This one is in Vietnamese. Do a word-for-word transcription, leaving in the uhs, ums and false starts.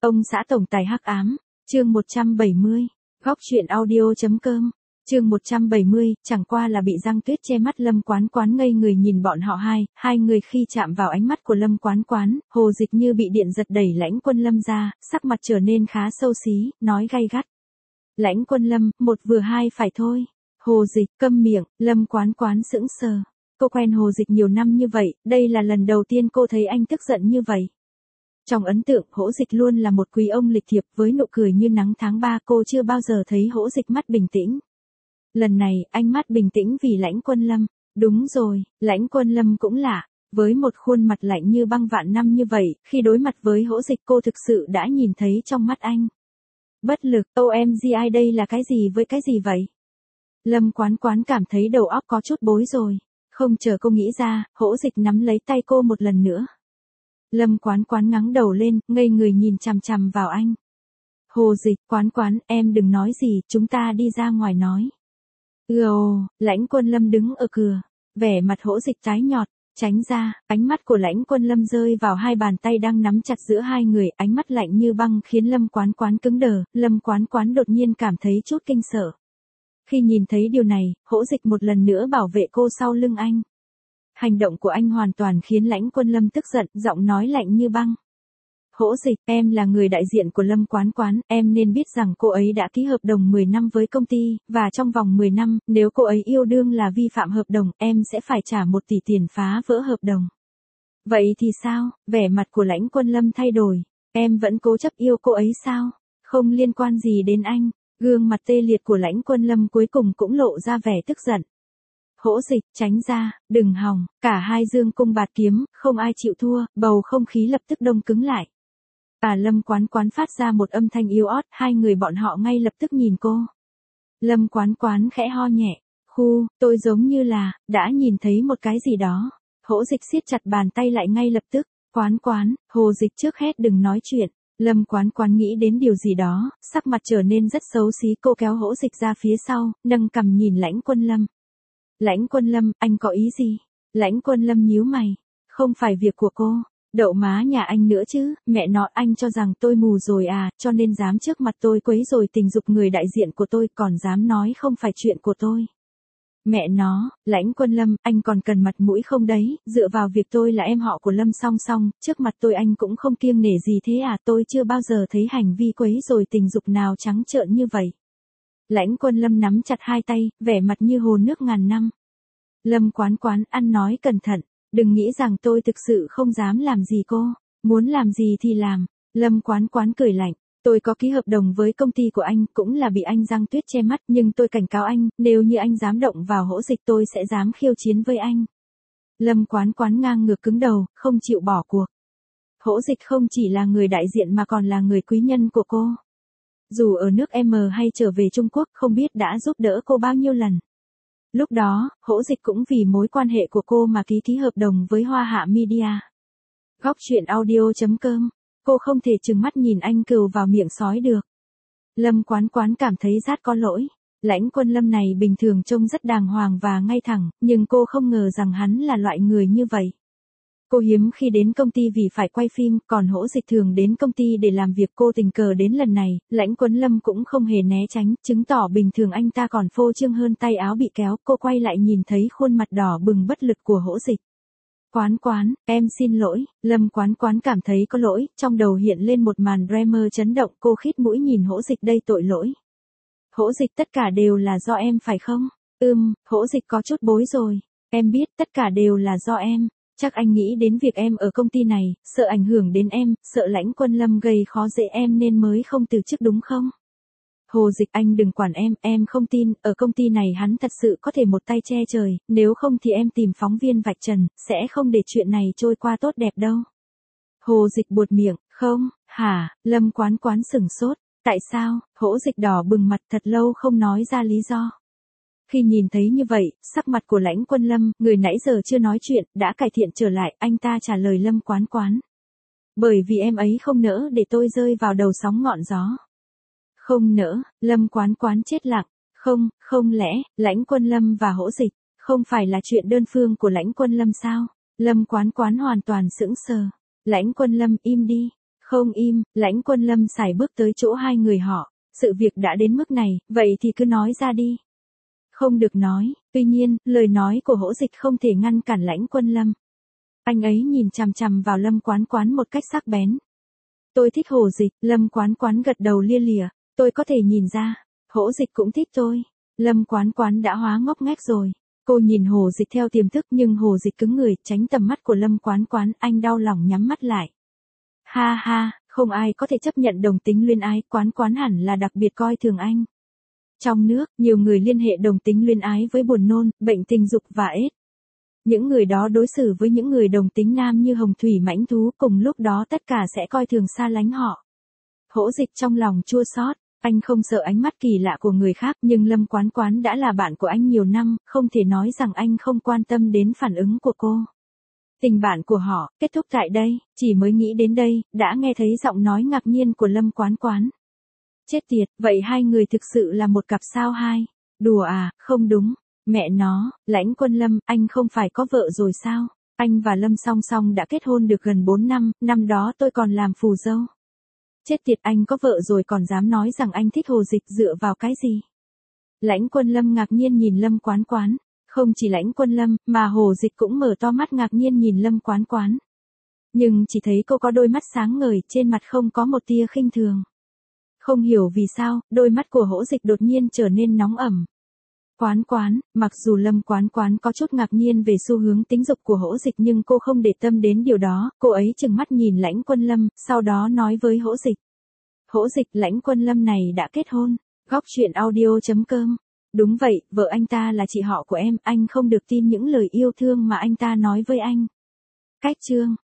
Ông xã tổng tài hắc ám, chương một trăm bảy mươi, góc truyện audio.com, chương một trăm bảy mươi, chẳng qua là bị Giang Tuyết che mắt. Lâm Quán Quán ngây người nhìn bọn họ hai, hai người khi chạm vào ánh mắt của Lâm Quán Quán, Hồ Dịch như bị điện giật đẩy Lãnh Quân Lâm ra, sắc mặt trở nên khá xấu xí, nói gay gắt. Lãnh Quân Lâm, một vừa hai phải thôi. Hồ Dịch, câm miệng. Lâm Quán Quán sững sờ. Cô quen Hồ Dịch nhiều năm như vậy, đây là lần đầu tiên cô thấy anh tức giận như vậy. Trong ấn tượng, Hỗ Dịch luôn là một quý ông lịch thiệp với nụ cười như nắng tháng ba, cô chưa bao giờ thấy Hỗ Dịch mắt bình tĩnh. Lần này, anh mắt bình tĩnh vì Lãnh Quân Lâm. Đúng rồi, Lãnh Quân Lâm cũng lạ. Với một khuôn mặt lạnh như băng vạn năm như vậy, khi đối mặt với Hỗ Dịch cô thực sự đã nhìn thấy trong mắt anh. Bất lực, ô em giê i đây là cái gì với cái gì vậy? Lâm Quán Quán cảm thấy đầu óc có chút bối rồi. Không chờ cô nghĩ ra, Hỗ Dịch nắm lấy tay cô một lần nữa. Lâm Quán Quán ngẩng đầu lên, ngây người nhìn chằm chằm vào anh. Hồ Dịch, Quán Quán, em đừng nói gì, chúng ta đi ra ngoài nói. Ừ ồ, Lãnh Quân Lâm đứng ở cửa, vẻ mặt Hỗ Dịch tái nhợt, tránh ra, ánh mắt của Lãnh Quân Lâm rơi vào hai bàn tay đang nắm chặt giữa hai người, ánh mắt lạnh như băng khiến Lâm Quán Quán cứng đờ. Lâm Quán Quán đột nhiên cảm thấy chút kinh sợ. Khi nhìn thấy điều này, Hỗ Dịch một lần nữa bảo vệ cô sau lưng anh. Hành động của anh hoàn toàn khiến Lãnh Quân Lâm tức giận, giọng nói lạnh như băng. Hỗ Dịch, em là người đại diện của Lâm Quán Quán, em nên biết rằng cô ấy đã ký hợp đồng mười năm với công ty, và trong vòng mười năm, nếu cô ấy yêu đương là vi phạm hợp đồng, em sẽ phải trả một tỷ tiền phá vỡ hợp đồng. Vậy thì sao? Vẻ mặt của Lãnh Quân Lâm thay đổi. Em vẫn cố chấp yêu cô ấy sao? Không liên quan gì đến anh. Gương mặt tê liệt của Lãnh Quân Lâm cuối cùng cũng lộ ra vẻ tức giận. Hỗ Dịch, tránh ra, đừng hòng. Cả hai dương cung bạt kiếm, không ai chịu thua, bầu không khí lập tức đông cứng lại. À Lâm Quán Quán phát ra một âm thanh yếu ớt, hai người bọn họ ngay lập tức nhìn cô. Lâm Quán Quán khẽ ho nhẹ. Khu, tôi giống như là, đã nhìn thấy một cái gì đó. Hỗ Dịch siết chặt bàn tay lại ngay lập tức. Quán Quán, Hồ Dịch trước hết đừng nói chuyện. Lâm Quán Quán nghĩ đến điều gì đó, sắc mặt trở nên rất xấu xí, cô kéo Hỗ Dịch ra phía sau, nâng cằm nhìn Lãnh Quân Lâm. Lãnh Quân Lâm, anh có ý gì? Lãnh Quân Lâm nhíu mày. Không phải việc của cô. Đậu má nhà anh nữa chứ, mẹ nó, anh cho rằng tôi mù rồi à, cho nên dám trước mặt tôi quấy rối tình dục người đại diện của tôi, còn dám nói không phải chuyện của tôi. Mẹ nó, Lãnh Quân Lâm, anh còn cần mặt mũi không đấy, dựa vào việc tôi là em họ của Lâm song song, trước mặt tôi anh cũng không kiêng nể gì thế à, tôi chưa bao giờ thấy hành vi quấy rối tình dục nào trắng trợn như vậy. Lãnh Quân Lâm nắm chặt hai tay, vẻ mặt như hồ nước ngàn năm. Lâm Quán Quán, ăn nói cẩn thận, đừng nghĩ rằng tôi thực sự không dám làm gì cô, muốn làm gì thì làm. Lâm Quán Quán cười lạnh, tôi có ký hợp đồng với công ty của anh, cũng là bị anh Giang Tuyết che mắt, nhưng tôi cảnh cáo anh, nếu như anh dám động vào Hỗ Dịch tôi sẽ dám khiêu chiến với anh. Lâm Quán Quán ngang ngược cứng đầu, không chịu bỏ cuộc. Hỗ Dịch không chỉ là người đại diện mà còn là người quý nhân của cô. Dù ở nước M hay trở về Trung Quốc không biết đã giúp đỡ cô bao nhiêu lần. Lúc đó, Hỗ Dịch cũng vì mối quan hệ của cô mà ký ký hợp đồng với Hoa Hạ Media. Góc truyện audio.com, cô không thể trừng mắt nhìn anh cừu vào miệng sói được. Lâm Quán Quán cảm thấy rát có lỗi. Lãnh Quân Lâm này bình thường trông rất đàng hoàng và ngay thẳng, nhưng cô không ngờ rằng hắn là loại người như vậy. Cô hiếm khi đến công ty vì phải quay phim, còn Hỗ Dịch thường đến công ty để làm việc, cô tình cờ đến lần này, Lãnh Quân Lâm cũng không hề né tránh, chứng tỏ bình thường anh ta còn phô trương hơn tay áo bị kéo, cô quay lại nhìn thấy khuôn mặt đỏ bừng bất lực của Hỗ Dịch. Quán Quán, em xin lỗi. Lâm Quán Quán cảm thấy có lỗi, trong đầu hiện lên một màn drama chấn động, cô khít mũi nhìn Hỗ Dịch, đây tội lỗi. Hỗ Dịch, tất cả đều là do em phải không? Ừm, Hỗ Dịch có chút bối rồi. Em biết, tất cả đều là do em. Chắc anh nghĩ đến việc em ở công ty này, sợ ảnh hưởng đến em, sợ Lãnh Quân Lâm gây khó dễ em nên mới không từ chức đúng không? Hồ Dịch, anh đừng quản em, em không tin, ở công ty này hắn thật sự có thể một tay che trời, nếu không thì em tìm phóng viên vạch trần, sẽ không để chuyện này trôi qua tốt đẹp đâu. Hồ Dịch buột miệng, không, hả? Lâm Quán Quán sửng sốt, tại sao? Hỗ Dịch đỏ bừng mặt, thật lâu không nói ra lý do. Khi nhìn thấy như vậy, sắc mặt của Lãnh Quân Lâm, người nãy giờ chưa nói chuyện, đã cải thiện trở lại, anh ta trả lời Lâm Quán Quán. Bởi vì em ấy không nỡ để tôi rơi vào đầu sóng ngọn gió. Không nỡ, Lâm Quán Quán chết lặng. Không, không lẽ, Lãnh Quân Lâm và Hỗ Dịch, không phải là chuyện đơn phương của Lãnh Quân Lâm sao? Lâm Quán Quán hoàn toàn sững sờ. Lãnh Quân Lâm, im đi. Không im, Lãnh Quân Lâm sải bước tới chỗ hai người họ, sự việc đã đến mức này, vậy thì cứ nói ra đi. Không được nói, tuy nhiên, lời nói của Hỗ Dịch không thể ngăn cản Lãnh Quân Lâm. Anh ấy nhìn chằm chằm vào Lâm Quán Quán một cách sắc bén. Tôi thích Hồ Dịch, Lâm Quán Quán gật đầu lia lịa, tôi có thể nhìn ra, Hỗ Dịch cũng thích tôi. Lâm Quán Quán đã hóa ngốc nghếch rồi. Cô nhìn Hồ Dịch theo tiềm thức nhưng Hồ Dịch cứng người, tránh tầm mắt của Lâm Quán Quán, anh đau lòng nhắm mắt lại. Ha ha, không ai có thể chấp nhận đồng tính luyến ái, Quán Quán hẳn là đặc biệt coi thường anh. Trong nước, nhiều người liên hệ đồng tính luyến ái với buồn nôn, bệnh tình dục và ết. Những người đó đối xử với những người đồng tính nam như hồng thủy mãnh thú, cùng lúc đó tất cả sẽ coi thường xa lánh họ. Hỗ Dịch trong lòng chua xót, anh không sợ ánh mắt kỳ lạ của người khác, nhưng Lâm Quán Quán đã là bạn của anh nhiều năm, không thể nói rằng anh không quan tâm đến phản ứng của cô. Tình bạn của họ kết thúc tại đây, chỉ mới nghĩ đến đây, đã nghe thấy giọng nói ngạc nhiên của Lâm Quán Quán. Chết tiệt, vậy hai người thực sự là một cặp sao hai? Đùa à, không đúng. Mẹ nó, Lãnh Quân Lâm, anh không phải có vợ rồi sao? Anh và Lâm song song đã kết hôn được gần bốn năm, năm đó tôi còn làm phù dâu. Chết tiệt, anh có vợ rồi còn dám nói rằng anh thích Hồ Dịch, dựa vào cái gì? Lãnh Quân Lâm ngạc nhiên nhìn Lâm Quán Quán. Không chỉ Lãnh Quân Lâm, mà Hồ Dịch cũng mở to mắt ngạc nhiên nhìn Lâm Quán Quán. Nhưng chỉ thấy cô có đôi mắt sáng ngời, trên mặt không có một tia khinh thường. Không hiểu vì sao, đôi mắt của Hỗ Dịch đột nhiên trở nên nóng ẩm. Quán Quán, mặc dù Lâm Quán Quán có chút ngạc nhiên về xu hướng tính dục của Hỗ Dịch nhưng cô không để tâm đến điều đó, cô ấy chừng mắt nhìn Lãnh Quân Lâm, sau đó nói với Hỗ Dịch. Hỗ Dịch, Lãnh Quân Lâm này đã kết hôn. Góc truyện audio chấm com. Đúng vậy, vợ anh ta là chị họ của em, anh không được tin những lời yêu thương mà anh ta nói với anh. Cách chương